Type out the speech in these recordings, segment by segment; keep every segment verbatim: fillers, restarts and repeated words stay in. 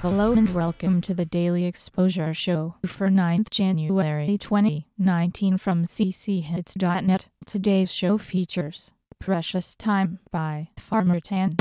Hello and welcome to the Daily Exposure Show for ninth January twenty nineteen from c c hits dot net. Today's show features Precious Time by Farmer Tan.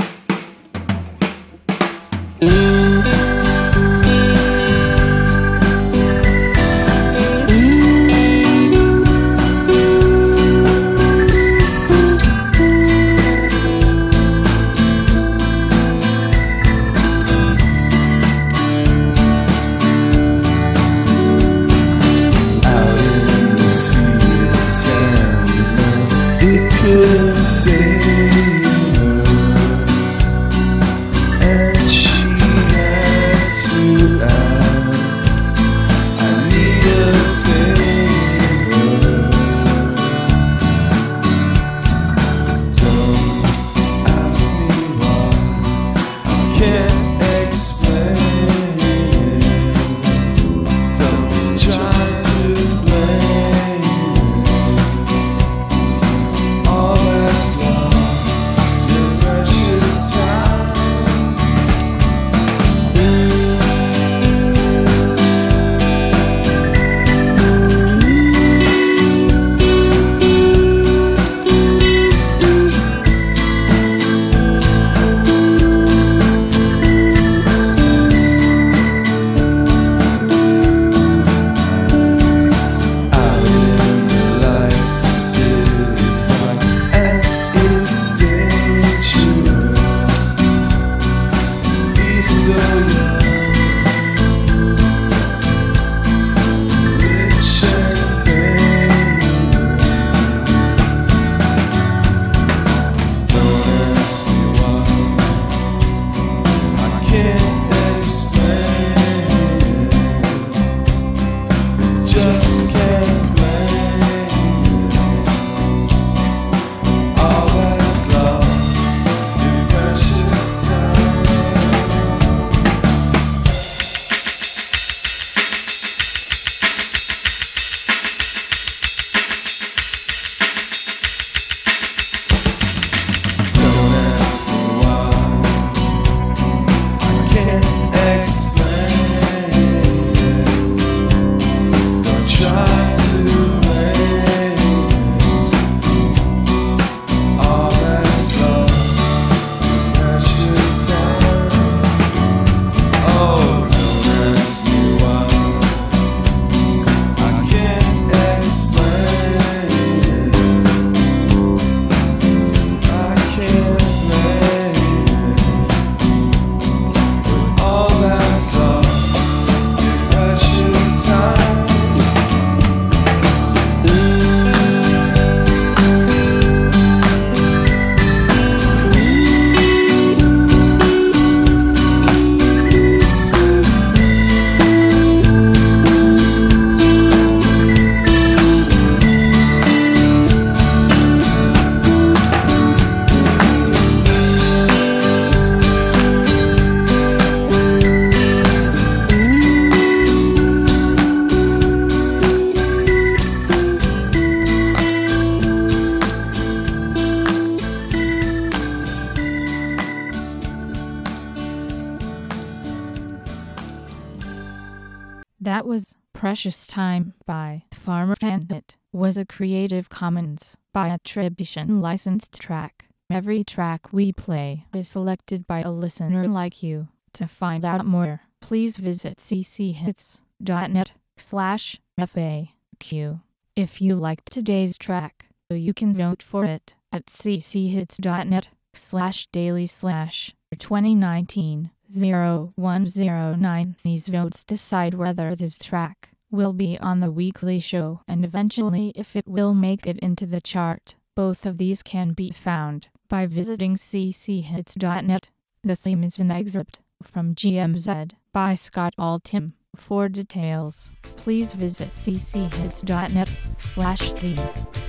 That was Precious Time by Farmer Tan. It was a Creative Commons by attribution licensed track. Every track we play is selected by a listener like you. To find out more, please visit c c hits dot net slash F A Q. If you liked today's track, you can vote for it at c c hits dot net slash daily slash twenty nineteen zero one zero nine. These votes decide whether this track will be on the weekly show and eventually if it will make it into the chart. Both of these can be found by visiting c c hits dot net. The theme is an excerpt from G M Z by Scott Altham. For details, please visit c c hits dot net slash theme.